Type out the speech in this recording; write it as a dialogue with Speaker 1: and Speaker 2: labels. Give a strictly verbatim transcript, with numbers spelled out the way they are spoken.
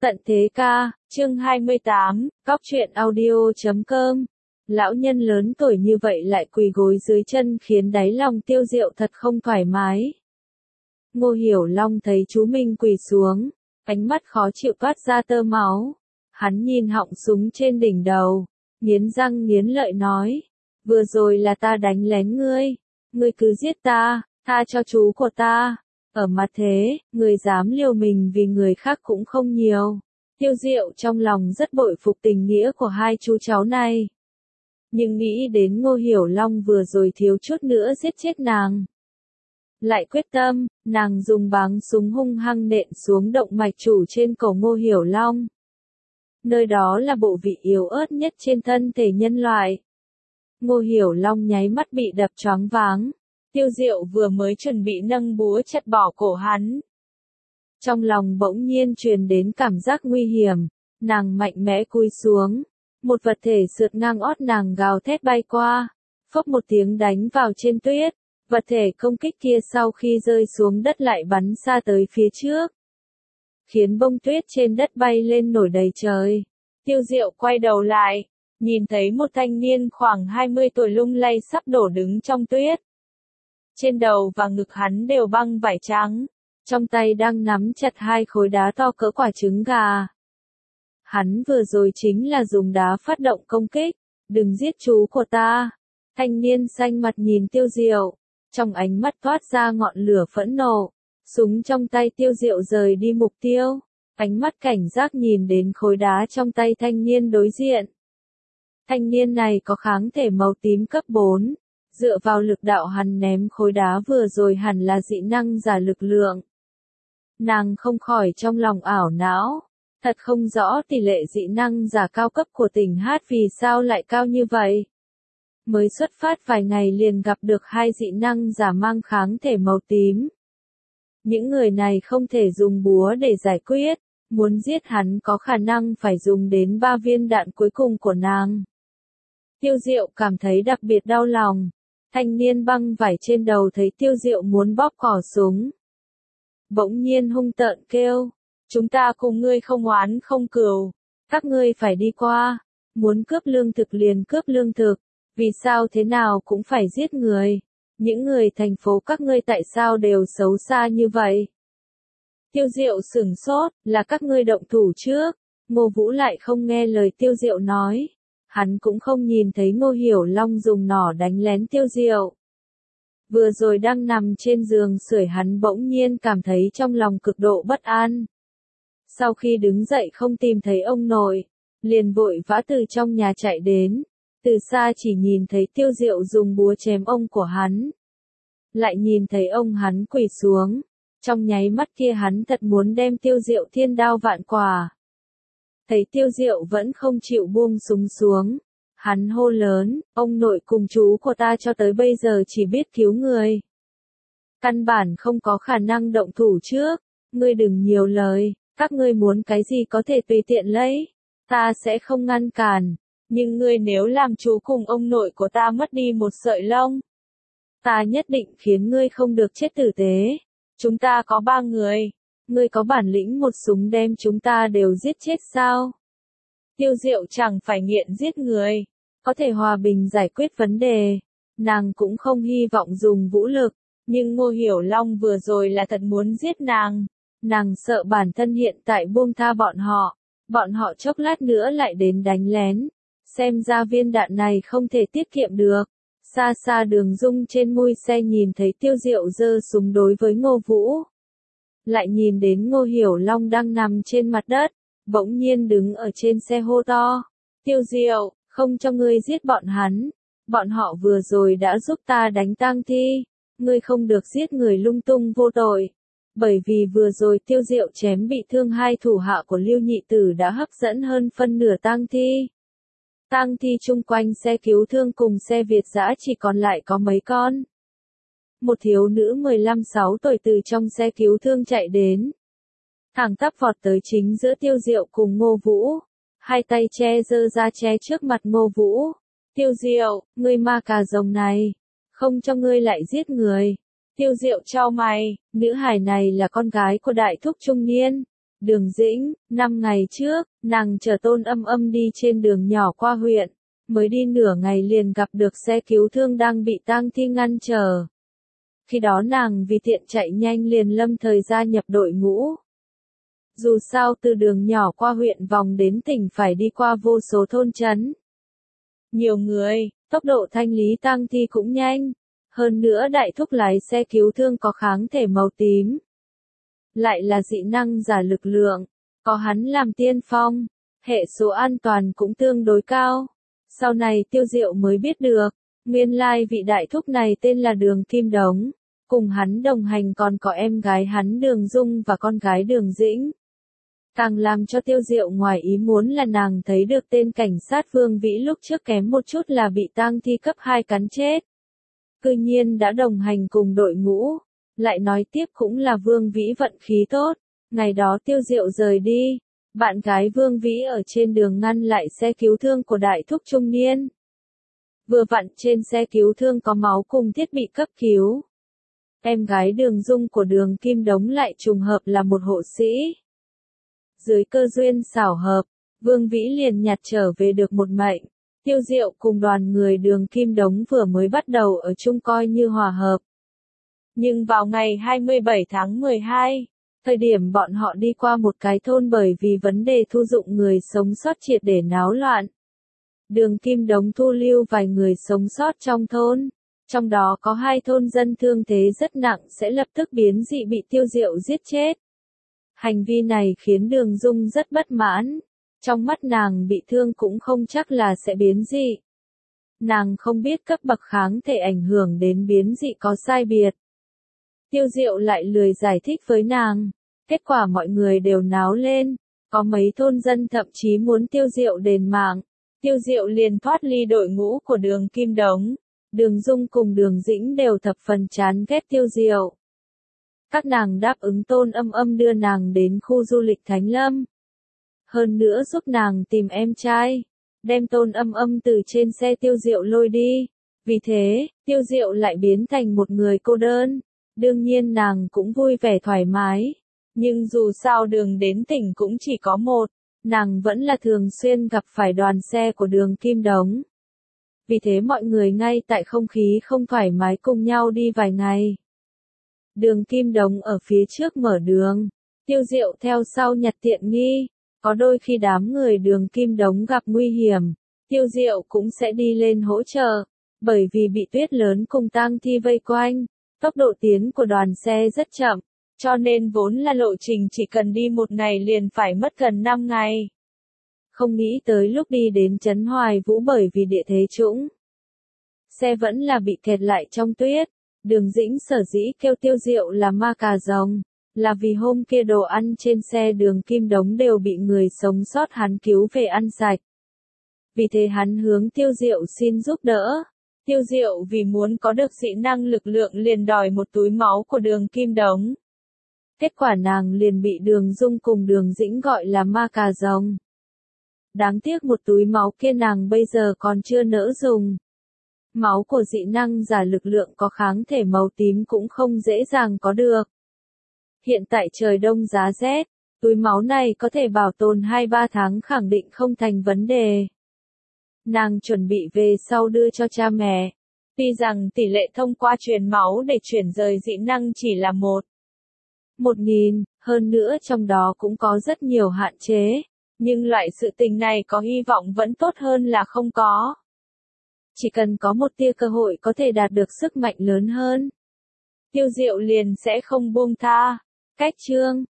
Speaker 1: Tận thế ca, chương hai mươi tám, cóc truyện audio chấm com. Lão nhân lớn tuổi như vậy lại quỳ gối dưới chân khiến đáy lòng Tiêu Diệu thật không thoải mái. Ngô Hiểu Long thấy chú Minh quỳ xuống, ánh mắt khó chịu toát ra tơ máu. Hắn nhìn họng súng trên đỉnh đầu, nghiến răng nghiến lợi nói, vừa rồi là ta đánh lén ngươi, ngươi cứ giết ta, tha cho chú của ta. Ở mặt thế, người dám liều mình vì người khác cũng không nhiều. Tiêu Diệu trong lòng rất bội phục tình nghĩa của hai chú cháu này. Nhưng nghĩ đến Ngô Hiểu Long vừa rồi thiếu chút nữa giết chết nàng. Lại quyết tâm, nàng dùng báng súng hung hăng nện xuống động mạch chủ trên cổ Ngô Hiểu Long. Nơi đó là bộ vị yếu ớt nhất trên thân thể nhân loại. Ngô Hiểu Long nháy mắt bị đập choáng váng. Tiêu Diệu vừa mới chuẩn bị nâng búa chặt bỏ cổ hắn. Trong lòng bỗng nhiên truyền đến cảm giác nguy hiểm, nàng mạnh mẽ cúi xuống. Một vật thể sượt ngang ót nàng gào thét bay qua, phốc một tiếng đánh vào trên tuyết. Vật thể công kích kia sau khi rơi xuống đất lại bắn xa tới phía trước, khiến bông tuyết trên đất bay lên nổi đầy trời. Tiêu Diệu quay đầu lại, nhìn thấy một thanh niên khoảng hai mươi tuổi lung lay sắp đổ đứng trong tuyết. Trên đầu và ngực hắn đều băng vải trắng, trong tay đang nắm chặt hai khối đá to cỡ quả trứng gà. Hắn vừa rồi chính là dùng đá phát động công kích, đừng giết chú của ta. Thanh niên xanh mặt nhìn Tiêu Diệu, trong ánh mắt toát ra ngọn lửa phẫn nộ, súng trong tay Tiêu Diệu rời đi mục tiêu, ánh mắt cảnh giác nhìn đến khối đá trong tay thanh niên đối diện. Thanh niên này có kháng thể màu tím cấp bốn. Dựa vào lực đạo hắn ném khối đá vừa rồi hẳn là dị năng giả lực lượng. Nàng không khỏi trong lòng ảo não, thật không rõ tỷ lệ dị năng giả cao cấp của tỉnh Hát vì sao lại cao như vậy. Mới xuất phát vài ngày liền gặp được hai dị năng giả mang kháng thể màu tím. Những người này không thể dùng búa để giải quyết, muốn giết hắn có khả năng phải dùng đến ba viên đạn cuối cùng của nàng. Tiêu Diệu cảm thấy đặc biệt đau lòng. Thanh niên băng vải trên đầu thấy Tiêu Diệu muốn bóp cò súng, bỗng nhiên hung tợn kêu, chúng ta cùng ngươi không oán không cừu, các ngươi phải đi qua, muốn cướp lương thực liền cướp lương thực, vì sao thế nào cũng phải giết người, những người thành phố các ngươi tại sao đều xấu xa như vậy. Tiêu Diệu sửng sốt, là các ngươi động thủ trước. Ngô Vũ lại không nghe lời Tiêu Diệu nói. Hắn cũng không nhìn thấy Ngô Hiểu Long dùng nỏ đánh lén Tiêu Diệu. Vừa rồi đang nằm trên giường sưởi hắn bỗng nhiên cảm thấy trong lòng cực độ bất an. Sau khi đứng dậy không tìm thấy ông nội, liền vội vã từ trong nhà chạy đến. Từ xa chỉ nhìn thấy Tiêu Diệu dùng búa chém ông của hắn. Lại nhìn thấy ông hắn quỳ xuống. Trong nháy mắt kia hắn thật muốn đem Tiêu Diệu thiên đao vạn quả. Thấy Tiêu Diệu vẫn không chịu buông súng xuống. Hắn hô lớn, ông nội cùng chú của ta cho tới bây giờ chỉ biết cứu người. Căn bản không có khả năng động thủ trước. Ngươi đừng nhiều lời, các ngươi muốn cái gì có thể tùy tiện lấy. Ta sẽ không ngăn cản. Nhưng ngươi nếu làm chú cùng ông nội của ta mất đi một sợi lông, ta nhất định khiến ngươi không được chết tử tế. Chúng ta có ba người. Ngươi có bản lĩnh một súng đem chúng ta đều giết chết sao? Tiêu Diệu chẳng phải nghiện giết người, có thể hòa bình giải quyết vấn đề. Nàng cũng không hy vọng dùng vũ lực, nhưng Ngô Hiểu Long vừa rồi là thật muốn giết nàng. Nàng sợ bản thân hiện tại buông tha bọn họ, bọn họ chốc lát nữa lại đến đánh lén. Xem ra viên đạn này không thể tiết kiệm được. Xa xa Đường Dung trên mui xe nhìn thấy Tiêu Diệu giơ súng đối với Ngô Vũ. Lại nhìn đến Ngô Hiểu Long đang nằm trên mặt đất, bỗng nhiên đứng ở trên xe hô to. Tiêu Diệu, không cho ngươi giết bọn hắn. Bọn họ vừa rồi đã giúp ta đánh tang thi. Ngươi không được giết người lung tung vô tội. Bởi vì vừa rồi Tiêu Diệu chém bị thương hai thủ hạ của Lưu Nhị Tử đã hấp dẫn hơn phân nửa tang thi. Tang thi chung quanh xe cứu thương cùng xe Việt dã chỉ còn lại có mấy con. Một thiếu nữ mười lăm mười sáu tuổi từ trong xe cứu thương chạy đến. Thẳng tắp vọt tới chính giữa Tiêu Diệu cùng Ngô Vũ. Hai tay che giơ ra che trước mặt Ngô Vũ. Tiêu Diệu, ngươi ma cà rồng này. Không cho ngươi lại giết người. Tiêu Diệu chau mày, nữ hài này là con gái của đại thúc trung niên. Đường Dĩnh, năm ngày trước, nàng chở Tôn Âm Âm đi trên đường nhỏ qua huyện, mới đi nửa ngày liền gặp được xe cứu thương đang bị tang thi ngăn trở. Khi đó nàng vì tiện chạy nhanh liền lâm thời gia nhập đội ngũ. Dù sao từ đường nhỏ qua huyện vòng đến tỉnh phải đi qua vô số thôn trấn. Nhiều người, tốc độ thanh lý tang thi cũng nhanh. Hơn nữa đại thúc lái xe cứu thương có kháng thể màu tím. Lại là dị năng giả lực lượng, có hắn làm tiên phong, hệ số an toàn cũng tương đối cao. Sau này Tiêu Diệu mới biết được, nguyên lai vị đại thúc này tên là Đường Kim Đống, cùng hắn đồng hành còn có em gái hắn Đường Dung và con gái Đường Dĩnh. Càng làm cho Tiêu Diệu ngoài ý muốn là nàng thấy được tên cảnh sát Vương Vĩ lúc trước kém một chút là bị tang thi cấp hai cắn chết. Cư nhiên đã đồng hành cùng đội ngũ, lại nói tiếp cũng là Vương Vĩ vận khí tốt, ngày đó Tiêu Diệu rời đi, bạn gái Vương Vĩ ở trên đường ngăn lại xe cứu thương của đại thúc trung niên. Vừa vặn trên xe cứu thương có máu cùng thiết bị cấp cứu. Em gái Đường Dung của Đường Kim Đống lại trùng hợp là một hộ sĩ. Dưới cơ duyên xảo hợp, Vương Vĩ liền nhặt trở về được một mệnh. Tiêu Diệu cùng đoàn người Đường Kim Đống vừa mới bắt đầu ở chung coi như hòa hợp. Nhưng vào ngày hai mươi bảy tháng mười hai, thời điểm bọn họ đi qua một cái thôn bởi vì vấn đề thu dụng người sống sót triệt để náo loạn. Đường Kim Đống thu lưu vài người sống sót trong thôn, trong đó có hai thôn dân thương thế rất nặng sẽ lập tức biến dị bị Tiêu Diệu giết chết. Hành vi này khiến Đường Dung rất bất mãn. Trong mắt nàng bị thương cũng không chắc là sẽ biến dị. Nàng không biết cấp bậc kháng thể ảnh hưởng đến biến dị có sai biệt. Tiêu Diệu lại lười giải thích với nàng. Kết quả mọi người đều náo lên. Có mấy thôn dân thậm chí muốn Tiêu Diệu đền mạng. Tiêu Diệu liền thoát ly đội ngũ của Đường Kim Đống. Đường Dung cùng Đường Dĩnh đều thập phần chán ghét Tiêu Diệu. Các nàng đáp ứng Tôn Âm Âm đưa nàng đến khu du lịch Thánh Lâm. Hơn nữa giúp nàng tìm em trai, đem Tôn Âm Âm từ trên xe Tiêu Diệu lôi đi. Vì thế, Tiêu Diệu lại biến thành một người cô đơn. Đương nhiên nàng cũng vui vẻ thoải mái. Nhưng dù sao đường đến tỉnh cũng chỉ có một, nàng vẫn là thường xuyên gặp phải đoàn xe của Đường Kim Đống. Vì thế mọi người ngay tại không khí không thoải mái cùng nhau đi vài ngày. Đường Kim Đống ở phía trước mở đường, Tiêu Diệu theo sau nhặt tiện nghi. Có đôi khi đám người Đường Kim Đống gặp nguy hiểm, Tiêu Diệu cũng sẽ đi lên hỗ trợ, bởi vì bị tuyết lớn cùng tang thi vây quanh, tốc độ tiến của đoàn xe rất chậm, cho nên vốn là lộ trình chỉ cần đi một ngày liền phải mất gần năm ngày. Không nghĩ tới lúc đi đến trấn Hoài Vũ bởi vì địa thế trũng, xe vẫn là bị kẹt lại trong tuyết. Đường Dĩnh sở dĩ kêu Tiêu Diệu là ma cà rồng, là vì hôm kia đồ ăn trên xe Đường Kim Đống đều bị người sống sót hắn cứu về ăn sạch. Vì thế hắn hướng Tiêu Diệu xin giúp đỡ. Tiêu Diệu vì muốn có được dị năng lực lượng liền đòi một túi máu của Đường Kim Đống. Kết quả nàng liền bị Đường Dung cùng Đường Dĩnh gọi là ma cà rồng. Đáng tiếc một túi máu kia nàng bây giờ còn chưa nỡ dùng. Máu của dị năng giả lực lượng có kháng thể màu tím cũng không dễ dàng có được. Hiện tại trời đông giá rét, túi máu này có thể bảo tồn hai ba tháng khẳng định không thành vấn đề. Nàng chuẩn bị về sau đưa cho cha mẹ. Tuy rằng tỷ lệ thông qua truyền máu để chuyển rời dị năng chỉ là một. Một nghìn, hơn nữa trong đó cũng có rất nhiều hạn chế. Nhưng loại sự tình này có hy vọng vẫn tốt hơn là không có. Chỉ cần có một tia cơ hội có thể đạt được sức mạnh lớn hơn, Tiêu Diệu liền sẽ không buông tha. Cách chương